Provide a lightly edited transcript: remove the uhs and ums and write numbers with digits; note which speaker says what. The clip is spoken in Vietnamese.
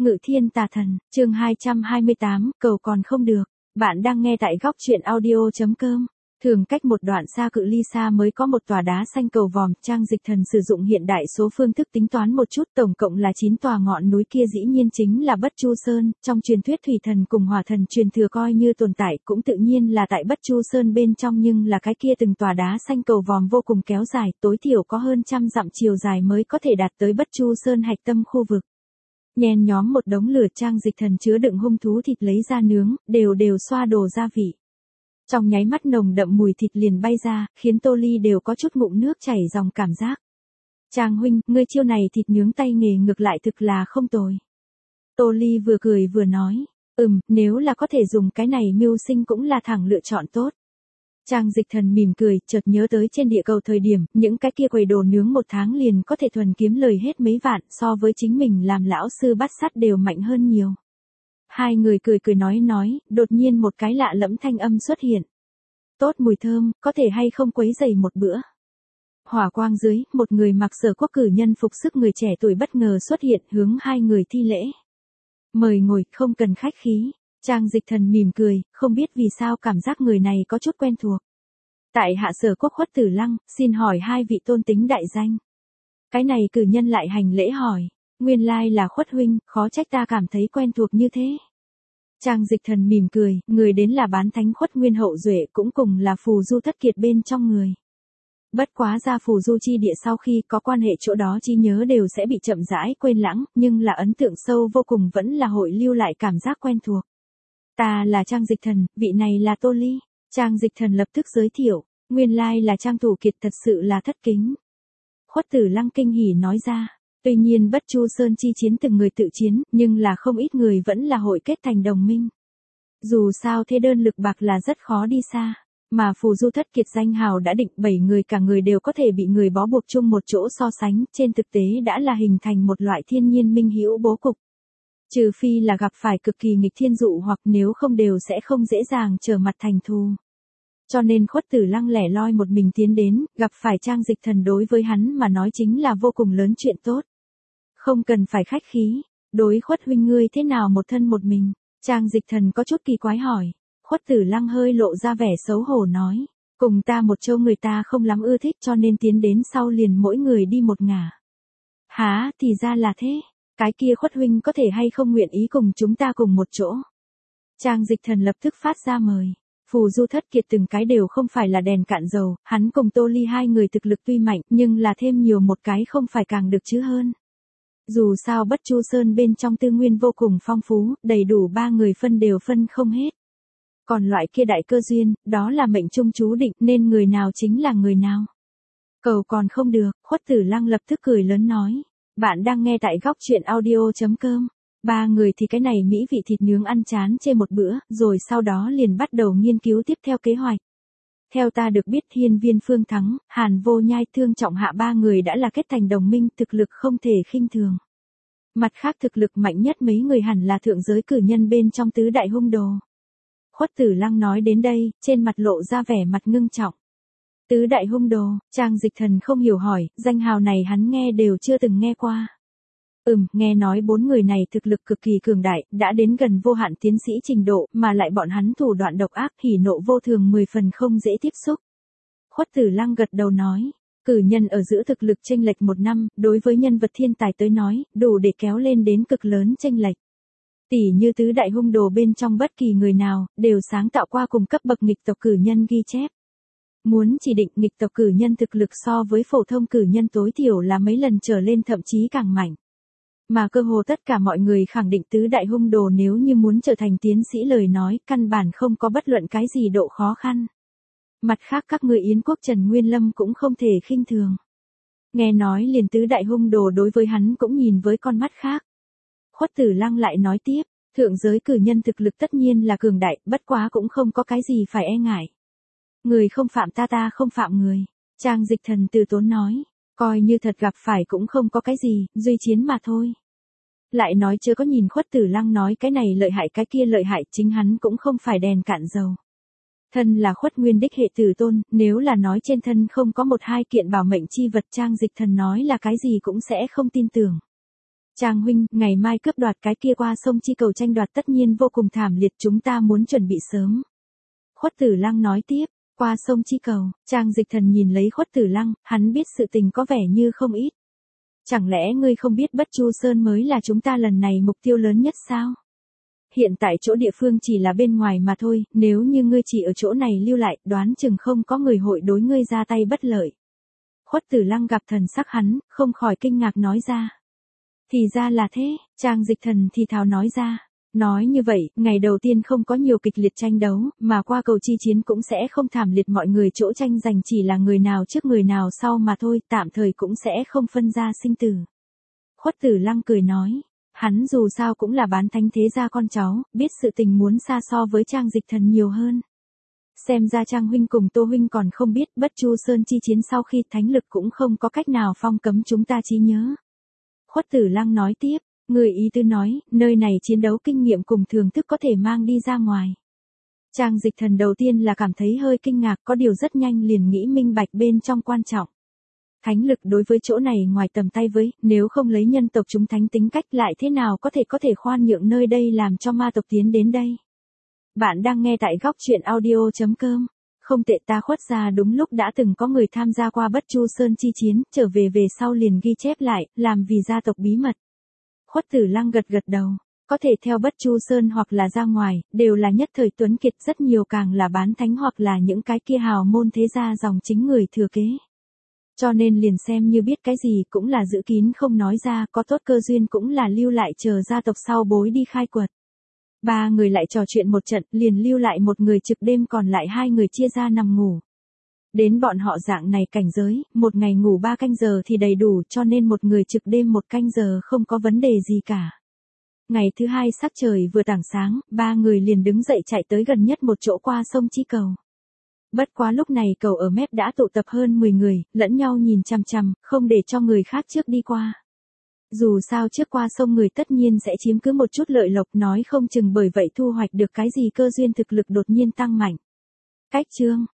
Speaker 1: Ngự thiên tà thần, chương 228, cầu còn không được. Bạn đang nghe tại góc truyện audio.com. Thường cách một đoạn xa cự ly xa mới có một tòa đá xanh cầu vòm, Trang Dịch Thần sử dụng hiện đại số phương thức tính toán một chút, tổng cộng là 9 tòa ngọn núi kia dĩ nhiên chính là Bất Chu Sơn, trong truyền thuyết thủy thần cùng hỏa thần truyền thừa coi như tồn tại, cũng tự nhiên là tại Bất Chu Sơn bên trong, nhưng là cái kia từng tòa đá xanh cầu vòm vô cùng kéo dài, tối thiểu có hơn trăm dặm chiều dài mới có thể đạt tới Bất Chu Sơn hạch tâm khu vực. Nhen nhóm một đống lửa, Trang Dịch Thần chứa đựng hung thú thịt lấy ra nướng, đều xoa đồ gia vị. Trong nháy mắt nồng đậm mùi thịt liền bay ra, khiến Tô Ly đều có chút ngụm nước chảy dòng cảm giác. Trang huynh, ngươi chiêu này thịt nướng tay nghề ngược lại thực là không tồi. Tô Ly vừa cười vừa nói, nếu là có thể dùng cái này mưu sinh cũng là thẳng lựa chọn tốt. Trang Dịch Thần mỉm cười, chợt nhớ tới trên địa cầu thời điểm, những cái kia quầy đồ nướng một tháng liền có thể thuần kiếm lời hết mấy vạn, so với chính mình làm lão sư bắt sắt đều mạnh hơn nhiều. Hai người cười nói, đột nhiên một cái lạ lẫm thanh âm xuất hiện. Tốt mùi thơm, có thể hay không quấy rầy một bữa. Hỏa quang dưới, một người mặc Sở Quốc cử nhân phục sức người trẻ tuổi bất ngờ xuất hiện, hướng hai người thi lễ. Mời ngồi, không cần khách khí. Trang Dịch Thần mỉm cười, không biết vì sao cảm giác người này có chút quen thuộc. Tại hạ Sở Quốc Khuất Tử Lăng, xin hỏi hai vị tôn tính đại danh. Cái này cử nhân lại hành lễ hỏi, nguyên lai là Khuất huynh, khó trách ta cảm thấy quen thuộc như thế. Trang Dịch Thần mỉm cười, người đến là bán thánh Khuất Nguyên hậu duệ, cũng cùng là phù du thất kiệt bên trong người. Bất quá ra phù du chi địa sau khi có quan hệ chỗ đó trí nhớ đều sẽ bị chậm rãi quên lãng, nhưng là ấn tượng sâu vô cùng vẫn là hội lưu lại cảm giác quen thuộc. Ta là Trang Dịch Thần, vị này là Tô Ly. Trang Dịch Thần lập tức giới thiệu, nguyên lai là Trang thủ kiệt, thật sự là thất kính. Khuất Tử Lăng kinh hỉ nói ra, tuy nhiên Bất Chu Sơn chi chiến từng người tự chiến, nhưng là không ít người vẫn là hội kết thành đồng minh. Dù sao thế đơn lực bạc là rất khó đi xa, mà phù du thất kiệt danh hào đã định 7 người cả người đều có thể bị người bó buộc chung một chỗ so sánh, trên thực tế đã là hình thành một loại thiên nhiên minh hữu bố cục. Trừ phi là gặp phải cực kỳ nghịch thiên dụ hoặc nếu không đều sẽ không dễ dàng trở mặt thành thù. Cho nên Khuất Tử Lăng lẻ loi một mình tiến đến, gặp phải Trang Dịch Thần đối với hắn mà nói chính là vô cùng lớn chuyện tốt. Không cần phải khách khí, đối Khuất huynh ngươi thế nào một thân một mình? Trang Dịch Thần có chút kỳ quái hỏi. Khuất Tử Lăng hơi lộ ra vẻ xấu hổ nói, cùng ta một châu người ta không lắm ưa thích cho nên tiến đến sau liền mỗi người đi một ngả. Hả, thì ra là thế. Cái kia Khuất huynh có thể hay không nguyện ý cùng chúng ta cùng một chỗ? Trang Dịch Thần lập tức phát ra mời. Phù du thất kiệt từng cái đều không phải là đèn cạn dầu, hắn cùng Tô Ly hai người thực lực tuy mạnh, nhưng là thêm nhiều một cái không phải càng được chứ hơn. Dù sao Bất Chu Sơn bên trong tư nguyên vô cùng phong phú, đầy đủ ba người phân đều phân không hết. Còn loại kia đại cơ duyên, đó là mệnh trung chú định, nên người nào chính là người nào. Cầu còn không được, Khuất Tử Lăng lập tức cười lớn nói. Bạn đang nghe tại góc truyện audio.com. Ba người thì cái này mỹ vị thịt nướng ăn chán chê một bữa, rồi sau đó liền bắt đầu nghiên cứu tiếp theo kế hoạch. Theo ta được biết Hiên Viên Phương Thắng, Hàn Vô Nhai, Thương Trọng Hạ ba người đã là kết thành đồng minh, thực lực không thể khinh thường. Mặt khác thực lực mạnh nhất mấy người hẳn là thượng giới cử nhân bên trong tứ đại hung đồ. Khuất Tử Lăng nói đến đây, trên mặt lộ ra vẻ mặt ngưng trọng. Tứ đại hung đồ, Trang Dịch Thần không hiểu hỏi, danh hào này hắn nghe đều chưa từng nghe qua. Nghe nói bốn người này thực lực cực kỳ cường đại, đã đến gần vô hạn tiến sĩ trình độ, mà lại bọn hắn thủ đoạn độc ác, hỉ nộ vô thường 10 phần không dễ tiếp xúc. Khuất Tử Lăng gật đầu nói, cử nhân ở giữa thực lực chênh lệch 1 năm, đối với nhân vật thiên tài tới nói, đủ để kéo lên đến cực lớn chênh lệch. Tỷ như tứ đại hung đồ bên trong bất kỳ người nào, đều sáng tạo qua cùng cấp bậc nghịch tộc cử nhân ghi chép. Muốn chỉ định nghịch tộc cử nhân thực lực so với phổ thông cử nhân tối thiểu là mấy lần trở lên, thậm chí càng mạnh. Mà cơ hồ tất cả mọi người khẳng định tứ đại hung đồ nếu như muốn trở thành tiến sĩ lời nói, căn bản không có bất luận cái gì độ khó khăn. Mặt khác các người Yến quốc Trần Nguyên Lâm cũng không thể khinh thường. Nghe nói liền tứ đại hung đồ đối với hắn cũng nhìn với con mắt khác. Khuất Tử Lăng lại nói tiếp, thượng giới cử nhân thực lực tất nhiên là cường đại, bất quá cũng không có cái gì phải e ngại. Người không phạm ta, ta không phạm người. Trang Dịch Thần từ tốn nói, coi như thật gặp phải cũng không có cái gì, duy chiến mà thôi. Lại nói chưa có nhìn Khuất Tử Lăng nói cái này lợi hại cái kia lợi hại, chính hắn cũng không phải đèn cạn dầu. Thân là Khuất Nguyên đích hệ tử tôn, nếu là nói trên thân không có một hai kiện bảo mệnh chi vật, Trang Dịch Thần nói là cái gì cũng sẽ không tin tưởng. Trang huynh, ngày mai cướp đoạt cái kia qua sông chi cầu tranh đoạt tất nhiên vô cùng thảm liệt, chúng ta muốn chuẩn bị sớm. Khuất Tử Lăng nói tiếp, qua sông chi cầu, Trang Dịch Thần nhìn lấy Khuất Tử Lăng, hắn biết sự tình có vẻ như không ít. Chẳng lẽ ngươi không biết Bất Chu Sơn mới là chúng ta lần này mục tiêu lớn nhất sao? Hiện tại chỗ địa phương chỉ là bên ngoài mà thôi, nếu như ngươi chỉ ở chỗ này lưu lại, đoán chừng không có người hội đối ngươi ra tay bất lợi. Khuất Tử Lăng gặp thần sắc hắn, không khỏi kinh ngạc nói ra. Thì ra là thế, Trang Dịch Thần thì thào nói ra. Nói như vậy, ngày đầu tiên không có nhiều kịch liệt tranh đấu, mà qua cầu chi chiến cũng sẽ không thảm liệt, mọi người chỗ tranh giành chỉ là người nào trước người nào sau mà thôi, tạm thời cũng sẽ không phân ra sinh tử. Khuất Tử Lăng cười nói, hắn dù sao cũng là bán thánh thế gia con cháu, biết sự tình muốn xa so với Trang Dịch Thần nhiều hơn. Xem ra Trang huynh cùng Tô huynh còn không biết, Bất Chu Sơn chi chiến sau khi thánh lực cũng không có cách nào phong cấm chúng ta trí nhớ. Khuất Tử Lăng nói tiếp, người ý tư nói, nơi này chiến đấu kinh nghiệm cùng thưởng thức có thể mang đi ra ngoài. Trang Dịch Thần đầu tiên là cảm thấy hơi kinh ngạc, có điều rất nhanh liền nghĩ minh bạch bên trong quan trọng. Thánh lực đối với chỗ này ngoài tầm tay với, nếu không lấy nhân tộc chúng thánh tính cách lại thế nào có thể khoan nhượng nơi đây làm cho ma tộc tiến đến đây. Bạn đang nghe tại góc truyện audio.com. Không tệ, ta Khuất gia đúng lúc đã từng có người tham gia qua Bất Chu Sơn chi chiến, trở về sau liền ghi chép lại, làm vì gia tộc bí mật. Khuất Tử Lăng gật đầu, có thể theo Bất Chu Sơn hoặc là ra ngoài, đều là nhất thời tuấn kiệt, rất nhiều càng là bán thánh hoặc là những cái kia hào môn thế gia dòng chính người thừa kế. Cho nên liền xem như biết cái gì cũng là giữ kín không nói ra, có tốt cơ duyên cũng là lưu lại chờ gia tộc sau bối đi khai quật. Ba người lại trò chuyện một trận, liền lưu lại một người trực đêm, còn lại hai người chia ra nằm ngủ. Đến bọn họ dạng này cảnh giới, một ngày ngủ 3 canh giờ thì đầy đủ, cho nên một người trực đêm 1 canh giờ không có vấn đề gì cả. Ngày thứ hai sắc trời vừa tảng sáng, ba người liền đứng dậy chạy tới gần nhất một chỗ qua sông chi cầu. Bất quá lúc này cầu ở mép đã tụ tập hơn 10 người, lẫn nhau nhìn chằm chằm, không để cho người khác trước đi qua. Dù sao trước qua sông người tất nhiên sẽ chiếm cứ một chút lợi lộc, nói không chừng bởi vậy thu hoạch được cái gì cơ duyên thực lực đột nhiên tăng mạnh. Cách chương